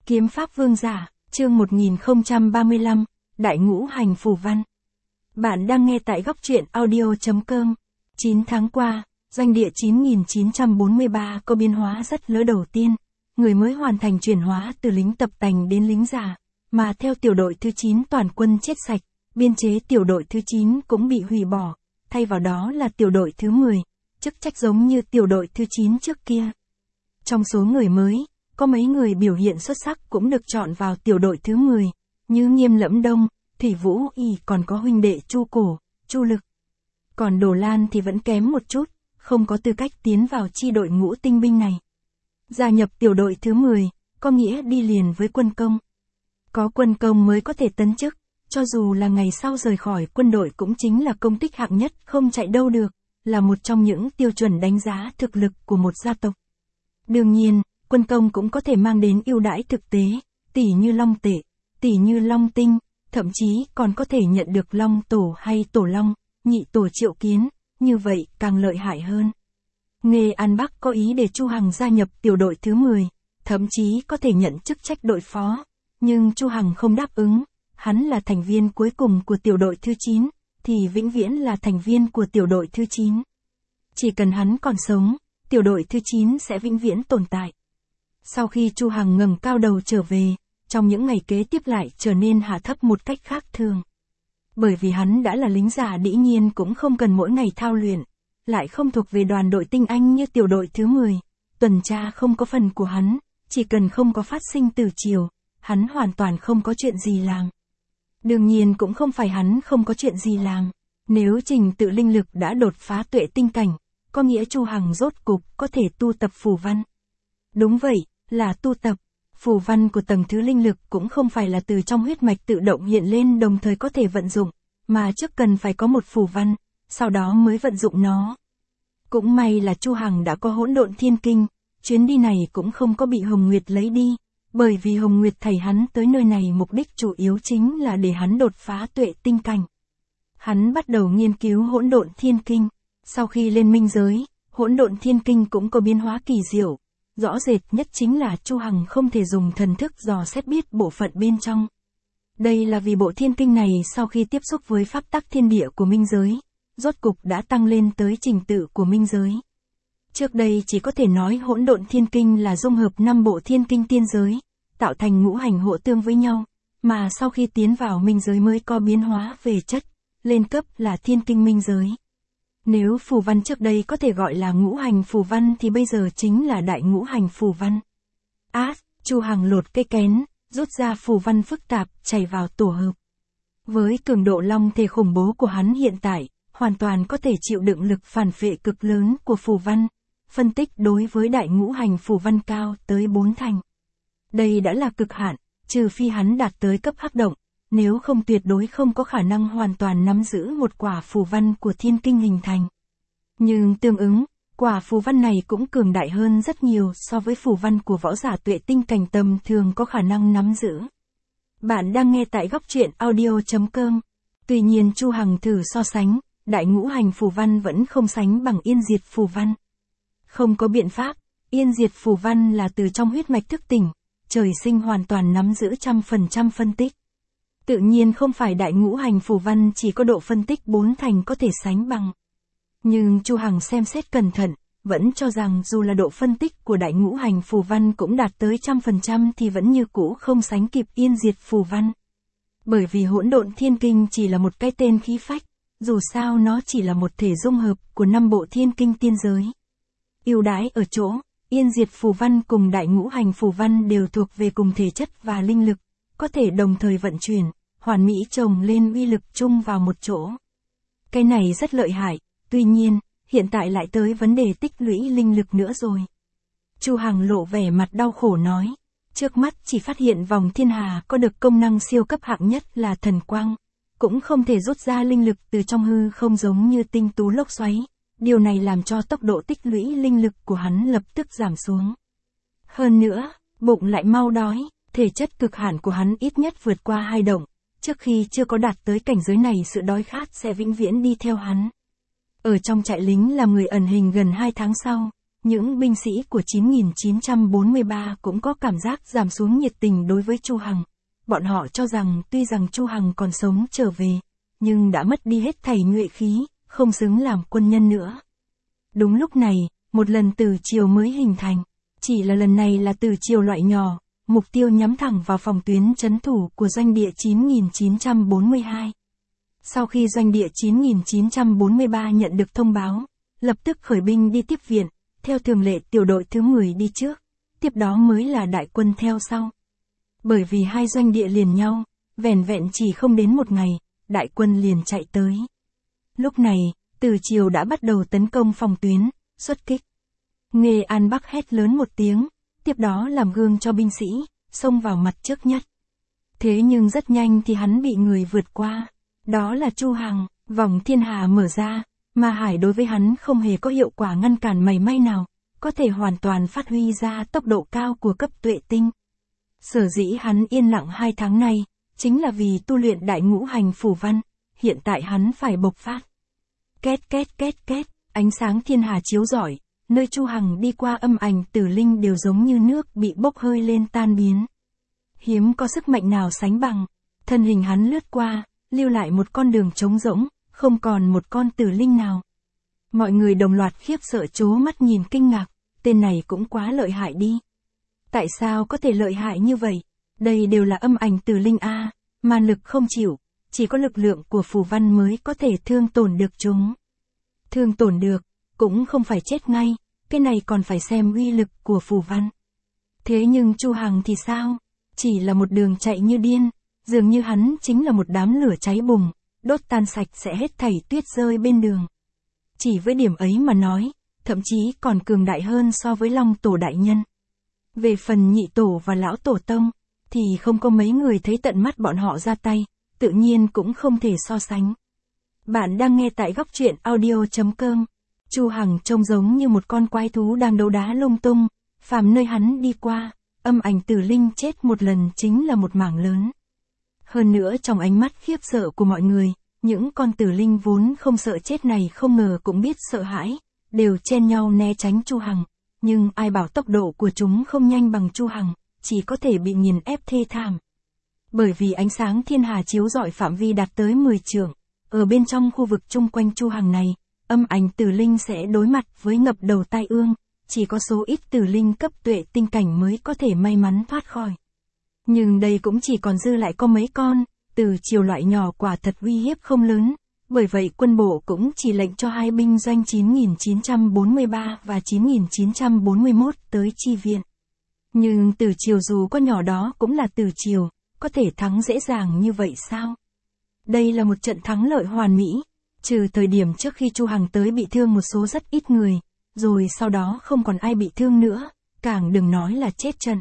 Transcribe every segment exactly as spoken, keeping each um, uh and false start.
Kiếm Pháp Vương Giả, chương một nghìn không trăm ba mươi lăm, Đại Ngũ Hành Phù Văn. Bạn đang nghe tại góc truyện audio chấm com. chín tháng qua, doanh địa chín nghìn chín trăm bốn mươi ba có biến hóa rất lớn. Đầu tiên, người mới hoàn thành chuyển hóa từ lính tập tành đến lính giả, mà theo tiểu đội thứ chín toàn quân chết sạch, biên chế tiểu đội thứ chín cũng bị hủy bỏ, thay vào đó là tiểu đội thứ mười, chức trách giống như tiểu đội thứ chín trước kia. Trong số người mới, có mấy người biểu hiện xuất sắc cũng được chọn vào tiểu đội thứ mười, như Nghiêm Lẫm Đông, Thủy Vũ Y, còn có huynh đệ Chu Cổ, Chu Lực. Còn Đồ Lan thì vẫn kém một chút, không có tư cách tiến vào chi đội ngũ tinh binh này. Gia nhập tiểu đội thứ mười, có nghĩa đi liền với quân công. Có quân công mới có thể tấn chức, cho dù là ngày sau rời khỏi quân đội cũng chính là công tích hạng nhất không chạy đâu được, là một trong những tiêu chuẩn đánh giá thực lực của một gia tộc. Đương nhiên, quân công cũng có thể mang đến ưu đãi thực tế, tỷ như long tệ, tỷ như long tinh, thậm chí còn có thể nhận được long tổ hay tổ long, nhị tổ triệu kiến, như vậy càng lợi hại hơn. Nghê An Bắc có ý để Chu Hằng gia nhập tiểu đội thứ mười, thậm chí có thể nhận chức trách đội phó, nhưng Chu Hằng không đáp ứng, hắn là thành viên cuối cùng của tiểu đội thứ chín, thì vĩnh viễn là thành viên của tiểu đội thứ chín. Chỉ cần hắn còn sống, tiểu đội thứ chín sẽ vĩnh viễn tồn tại. Sau khi Chu Hằng ngẩng cao đầu trở về, trong những ngày kế tiếp lại trở nên hạ thấp một cách khác thường. Bởi vì hắn đã là lính giả, dĩ nhiên cũng không cần mỗi ngày thao luyện, lại không thuộc về đoàn đội tinh anh như tiểu đội thứ mười, tuần tra không có phần của hắn, chỉ cần không có phát sinh từ chiều, hắn hoàn toàn không có chuyện gì làm. Đương nhiên cũng không phải hắn không có chuyện gì làm, nếu trình tự linh lực đã đột phá tuệ tinh cảnh, có nghĩa Chu Hằng rốt cục có thể tu tập phù văn. Đúng vậy, là tu tập. Phù văn của tầng thứ linh lực cũng không phải là từ trong huyết mạch tự động hiện lên đồng thời có thể vận dụng, mà trước cần phải có một phù văn, sau đó mới vận dụng nó. Cũng may là Chu Hằng đã có hỗn độn thiên kinh, chuyến đi này cũng không có bị Hồng Nguyệt lấy đi, bởi vì Hồng Nguyệt thầy hắn tới nơi này mục đích chủ yếu chính là để hắn đột phá tuệ tinh cảnh. Hắn bắt đầu nghiên cứu hỗn độn thiên kinh, sau khi lên minh giới, hỗn độn thiên kinh cũng có biến hóa kỳ diệu. Rõ rệt nhất chính là Chu Hằng không thể dùng thần thức dò xét biết bộ phận bên trong. Đây là vì bộ thiên kinh này sau khi tiếp xúc với pháp tắc thiên địa của minh giới, rốt cục đã tăng lên tới trình tự của minh giới. Trước đây chỉ có thể nói hỗn độn thiên kinh là dung hợp năm bộ thiên kinh tiên giới, tạo thành ngũ hành hộ tương với nhau, mà sau khi tiến vào minh giới mới có biến hóa về chất, lên cấp là thiên kinh minh giới. Nếu phù văn trước đây có thể gọi là ngũ hành phù văn thì bây giờ chính là đại ngũ hành phù văn. Á, Chu Hằng lột cây kén, rút ra phù văn phức tạp, chảy vào tổ hợp. Với cường độ long thể khủng bố của hắn hiện tại, hoàn toàn có thể chịu đựng lực phản phệ cực lớn của phù văn. Phân tích đối với đại ngũ hành phù văn cao tới bốn thành. Đây đã là cực hạn, trừ phi hắn đạt tới cấp hắc động. Nếu không tuyệt đối không có khả năng hoàn toàn nắm giữ một quả phù văn của thiên kinh hình thành. Nhưng tương ứng, quả phù văn này cũng cường đại hơn rất nhiều so với phù văn của võ giả tuệ tinh cảnh tầm thường có khả năng nắm giữ. Bạn đang nghe tại góc truyện audio chấm com. Tuy nhiên Chu Hằng thử so sánh, đại ngũ hành phù văn vẫn không sánh bằng yên diệt phù văn. Không có biện pháp, yên diệt phù văn là từ trong huyết mạch thức tỉnh, trời sinh hoàn toàn nắm giữ trăm phần trăm phân tích. Tự nhiên không phải đại ngũ hành phù văn chỉ có độ phân tích bốn thành có thể sánh bằng. Nhưng Chu Hằng xem xét cẩn thận, vẫn cho rằng dù là độ phân tích của đại ngũ hành phù văn cũng đạt tới trăm phần trăm thì vẫn như cũ không sánh kịp yên diệt phù văn. Bởi vì hỗn độn thiên kinh chỉ là một cái tên khí phách, dù sao nó chỉ là một thể dung hợp của năm bộ thiên kinh tiên giới. Ưu đãi ở chỗ, yên diệt phù văn cùng đại ngũ hành phù văn đều thuộc về cùng thể chất và linh lực, có thể đồng thời vận chuyển, hoàn mỹ chồng lên uy lực chung vào một chỗ. Cái này rất lợi hại, tuy nhiên, hiện tại lại tới vấn đề tích lũy linh lực nữa rồi. Chu Hằng lộ vẻ mặt đau khổ nói, trước mắt chỉ phát hiện vòng thiên hà có được công năng siêu cấp hạng nhất là thần quang, cũng không thể rút ra linh lực từ trong hư không giống như tinh tú lốc xoáy, điều này làm cho tốc độ tích lũy linh lực của hắn lập tức giảm xuống. Hơn nữa, bụng lại mau đói, thể chất cực hạn của hắn ít nhất vượt qua hai động. Trước khi chưa có đạt tới cảnh giới này sự đói khát sẽ vĩnh viễn đi theo hắn. Ở trong trại lính làm người ẩn hình gần hai tháng sau, những binh sĩ của chín nghìn chín trăm bốn mươi ba cũng có cảm giác giảm xuống nhiệt tình đối với Chu Hằng. Bọn họ cho rằng tuy rằng Chu Hằng còn sống trở về, nhưng đã mất đi hết thảy nhuệ khí, không xứng làm quân nhân nữa. Đúng lúc này, một lần từ triều mới hình thành, chỉ là lần này là từ triều loại nhỏ, mục tiêu nhắm thẳng vào phòng tuyến trấn thủ của doanh địa chín nghìn chín trăm bốn mươi hai. Sau khi doanh địa chín nghìn chín trăm bốn mươi ba nhận được thông báo, lập tức khởi binh đi tiếp viện, theo thường lệ tiểu đội thứ mười đi trước, tiếp đó mới là đại quân theo sau. Bởi vì hai doanh địa liền nhau, vẻn vẹn chỉ không đến một ngày, đại quân liền chạy tới. Lúc này, từ triều đã bắt đầu tấn công phòng tuyến, xuất kích. Nghê An Bắc hét lớn một tiếng, tiếp đó làm gương cho binh sĩ, xông vào mặt trước nhất. Thế nhưng rất nhanh thì hắn bị người vượt qua, đó là Chu Hằng, vòng thiên hà mở ra, mà hải đối với hắn không hề có hiệu quả ngăn cản mảy may nào, có thể hoàn toàn phát huy ra tốc độ cao của cấp tuệ tinh. Sở dĩ hắn yên lặng hai tháng nay, chính là vì tu luyện đại ngũ hành phù văn, hiện tại hắn phải bộc phát. Két két két két, ánh sáng thiên hà chiếu rọi, nơi Chu Hằng đi qua âm ảnh tử linh đều giống như nước bị bốc hơi lên tan biến. Hiếm có sức mạnh nào sánh bằng, thân hình hắn lướt qua, lưu lại một con đường trống rỗng, không còn một con tử linh nào. Mọi người đồng loạt khiếp sợ trố mắt nhìn kinh ngạc, tên này cũng quá lợi hại đi. Tại sao có thể lợi hại như vậy? Đây đều là âm ảnh tử linh a, màn lực không chịu, chỉ có lực lượng của phù văn mới có thể thương tổn được chúng. Thương tổn được, cũng không phải chết ngay, cái này còn phải xem uy lực của phù văn. Thế nhưng Chu Hằng thì sao? Chỉ là một đường chạy như điên, dường như hắn chính là một đám lửa cháy bùng, đốt tan sạch sẽ hết thảy tuyết rơi bên đường. Chỉ với điểm ấy mà nói, thậm chí còn cường đại hơn so với Long Tổ đại nhân. Về phần nhị tổ và lão tổ tông, thì không có mấy người thấy tận mắt bọn họ ra tay, tự nhiên cũng không thể so sánh. Bạn đang nghe tại góc truyện audio chấm com. Chu Hằng trông giống như một con quái thú đang đấu đá lung tung, phàm nơi hắn đi qua, âm ảnh tử linh chết một lần chính là một mảng lớn. Hơn nữa trong ánh mắt khiếp sợ của mọi người, những con tử linh vốn không sợ chết này không ngờ cũng biết sợ hãi, đều chen nhau né tránh Chu Hằng, nhưng ai bảo tốc độ của chúng không nhanh bằng Chu Hằng, chỉ có thể bị nghiền ép thê thảm. Bởi vì ánh sáng thiên hà chiếu rọi phạm vi đạt tới mười trượng, ở bên trong khu vực chung quanh Chu Hằng này, âm ảnh tử linh sẽ đối mặt với ngập đầu tai ương, chỉ có số ít tử linh cấp tuệ tinh cảnh mới có thể may mắn thoát khỏi. Nhưng đây cũng chỉ còn dư lại có mấy con, từ triều loại nhỏ quả thật uy hiếp không lớn, bởi vậy quân bộ cũng chỉ lệnh cho hai binh doanh chín nghìn chín trăm bốn mươi ba và chín nghìn chín trăm bốn mươi mốt tới chi viện. Nhưng từ triều dù có nhỏ đó cũng là từ triều, có thể thắng dễ dàng như vậy sao? Đây là một trận thắng lợi hoàn mỹ, trừ thời điểm trước khi Chu Hằng tới bị thương một số rất ít người, rồi sau đó không còn ai bị thương nữa, càng đừng nói là chết trận.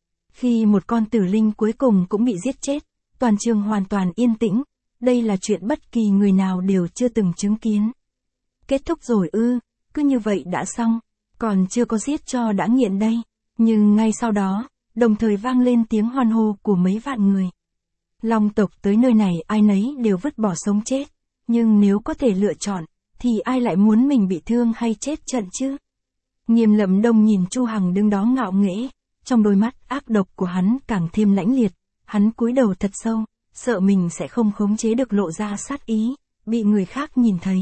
Khi một con tử linh cuối cùng cũng bị giết chết, toàn trường hoàn toàn yên tĩnh, đây là chuyện bất kỳ người nào đều chưa từng chứng kiến. Kết thúc rồi ư, cứ như vậy đã xong, còn chưa có giết cho đã nghiện đây. Nhưng ngay sau đó, đồng thời vang lên tiếng hoan hô của mấy vạn người. Long tộc tới nơi này ai nấy đều vứt bỏ sống chết, nhưng nếu có thể lựa chọn, thì ai lại muốn mình bị thương hay chết trận chứ? Nghiêm Lậm Đông nhìn Chu Hằng đứng đó ngạo nghễ, trong đôi mắt ác độc của hắn càng thêm lãnh liệt, hắn cúi đầu thật sâu, sợ mình sẽ không khống chế được lộ ra sát ý, bị người khác nhìn thấy.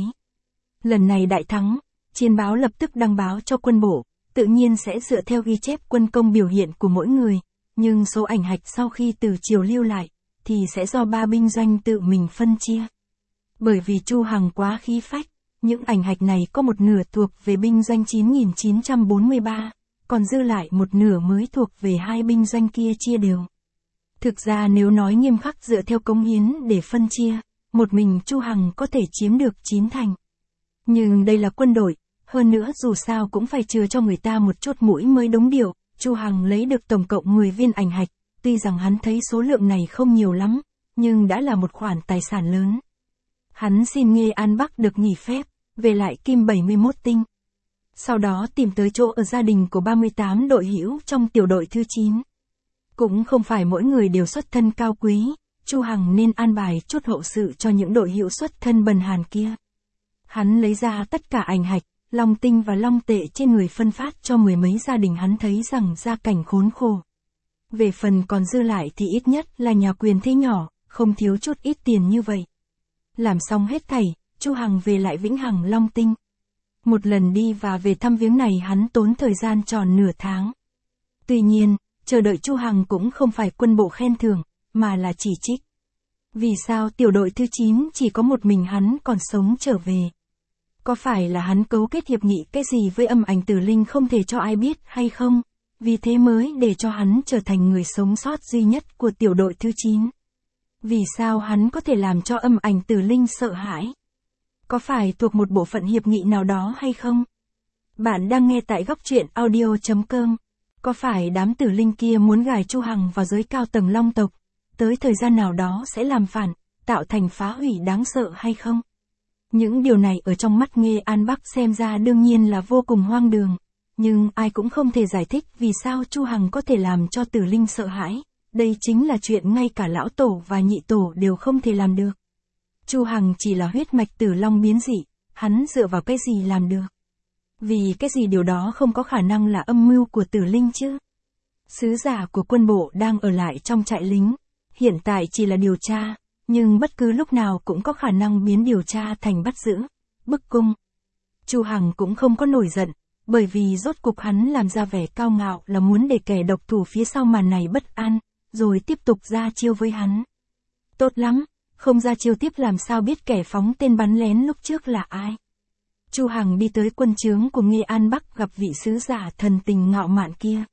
Lần này đại thắng, chiến báo lập tức đăng báo cho quân bộ, tự nhiên sẽ dựa theo ghi chép quân công biểu hiện của mỗi người, nhưng số ảnh hạch sau khi từ triều lưu lại, thì sẽ do ba binh doanh tự mình phân chia. Bởi vì Chu Hằng quá khí phách, những ảnh hạch này có một nửa thuộc về binh doanh chín nghìn chín trăm bốn mươi ba, còn dư lại một nửa mới thuộc về hai binh doanh kia chia đều. Thực ra nếu nói nghiêm khắc dựa theo cống hiến để phân chia, một mình Chu Hằng có thể chiếm được chín thành. Nhưng đây là quân đội, hơn nữa dù sao cũng phải chừa cho người ta một chút mũi mới đúng điều, Chu Hằng lấy được tổng cộng mười viên ảnh hạch, tuy rằng hắn thấy số lượng này không nhiều lắm, nhưng đã là một khoản tài sản lớn. Hắn xin Nghê An Bắc được nghỉ phép, về lại kim bảy mươi mốt tinh. Sau đó tìm tới chỗ ở gia đình của ba mươi tám đội hữu trong tiểu đội thứ chín. Cũng không phải mỗi người đều xuất thân cao quý, Chu Hằng nên an bài chút hậu sự cho những đội hữu xuất thân bần hàn kia. Hắn lấy ra tất cả ảnh hạch, long tinh và long tệ trên người phân phát cho mười mấy gia đình hắn thấy rằng gia cảnh khốn khổ. Về phần còn dư lại thì ít nhất là nhà quyền thế nhỏ, không thiếu chút ít tiền như vậy. Làm xong hết thảy, Chu Hằng về lại Vĩnh Hằng Long Tinh. Một lần đi và về thăm viếng này hắn tốn thời gian tròn nửa tháng. Tuy nhiên, chờ đợi Chu Hằng cũng không phải quân bộ khen thưởng, mà là chỉ trích. Vì sao tiểu đội thứ chín chỉ có một mình hắn còn sống trở về? Có phải là hắn cấu kết hiệp nghị cái gì với Âm Ảnh Tử Linh không thể cho ai biết hay không? Vì thế mới để cho hắn trở thành người sống sót duy nhất của tiểu đội thứ chín. Vì sao hắn có thể làm cho Âm Ảnh Tử Linh sợ hãi? Có phải thuộc một bộ phận hiệp nghị nào đó hay không? Bạn đang nghe tại góc truyện audio chấm com. Có phải đám tử linh kia muốn gài Chu Hằng vào giới cao tầng Long tộc, tới thời gian nào đó sẽ làm phản, tạo thành phá hủy đáng sợ hay không? Những điều này ở trong mắt Nghê An Bắc xem ra đương nhiên là vô cùng hoang đường, nhưng ai cũng không thể giải thích vì sao Chu Hằng có thể làm cho tử linh sợ hãi. Đây chính là chuyện ngay cả lão tổ và nhị tổ đều không thể làm được. Chu Hằng chỉ là huyết mạch tử long biến dị, hắn dựa vào cái gì làm được? Vì cái gì điều đó không có khả năng là âm mưu của tử linh chứ? Sứ giả của quân bộ đang ở lại trong trại lính, hiện tại chỉ là điều tra, nhưng bất cứ lúc nào cũng có khả năng biến điều tra thành bắt giữ, bức cung. Chu Hằng cũng không có nổi giận, bởi vì rốt cục hắn làm ra vẻ cao ngạo là muốn để kẻ độc thủ phía sau màn này bất an, rồi tiếp tục ra chiêu với hắn. Tốt lắm, không ra chiêu tiếp làm sao biết kẻ phóng tên bắn lén lúc trước là ai? Chu Hằng đi tới quân trướng của Nghê An Bắc gặp vị sứ giả thần tình ngạo mạn kia.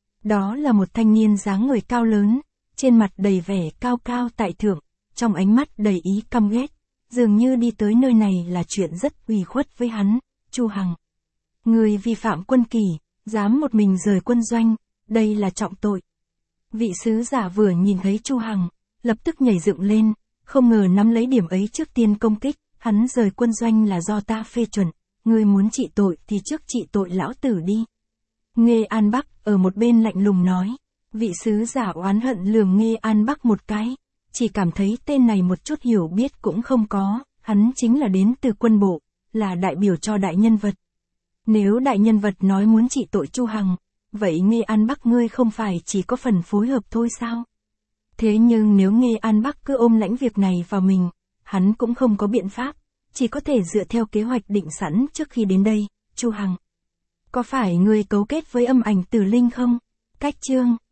Đó là một thanh niên dáng người cao lớn, trên mặt đầy vẻ cao cao tại thượng, trong ánh mắt đầy ý căm ghét, dường như đi tới nơi này là chuyện rất ủy khuất với hắn. Chu Hằng, người vi phạm quân kỷ, dám một mình rời quân doanh, đây là trọng tội. Vị sứ giả vừa nhìn thấy Chu Hằng, lập tức nhảy dựng lên, không ngờ nắm lấy điểm ấy trước tiên công kích. Hắn rời quân doanh là do ta phê chuẩn, ngươi muốn trị tội thì trước trị tội lão tử đi. Nghê An Bắc ở một bên lạnh lùng nói. Vị sứ giả oán hận lườm Nghê An Bắc một cái, chỉ cảm thấy tên này một chút hiểu biết cũng không có, hắn chính là đến từ quân bộ, là đại biểu cho đại nhân vật. Nếu đại nhân vật nói muốn trị tội Chu Hằng, vậy Nghê An Bắc ngươi không phải chỉ có phần phối hợp thôi sao? Thế nhưng nếu Nghê An Bắc cứ ôm lãnh việc này vào mình, hắn cũng không có biện pháp, chỉ có thể dựa theo kế hoạch định sẵn trước khi đến đây. Chu Hằng, có phải ngươi cấu kết với Âm Ảnh Tử Linh không? Cách chương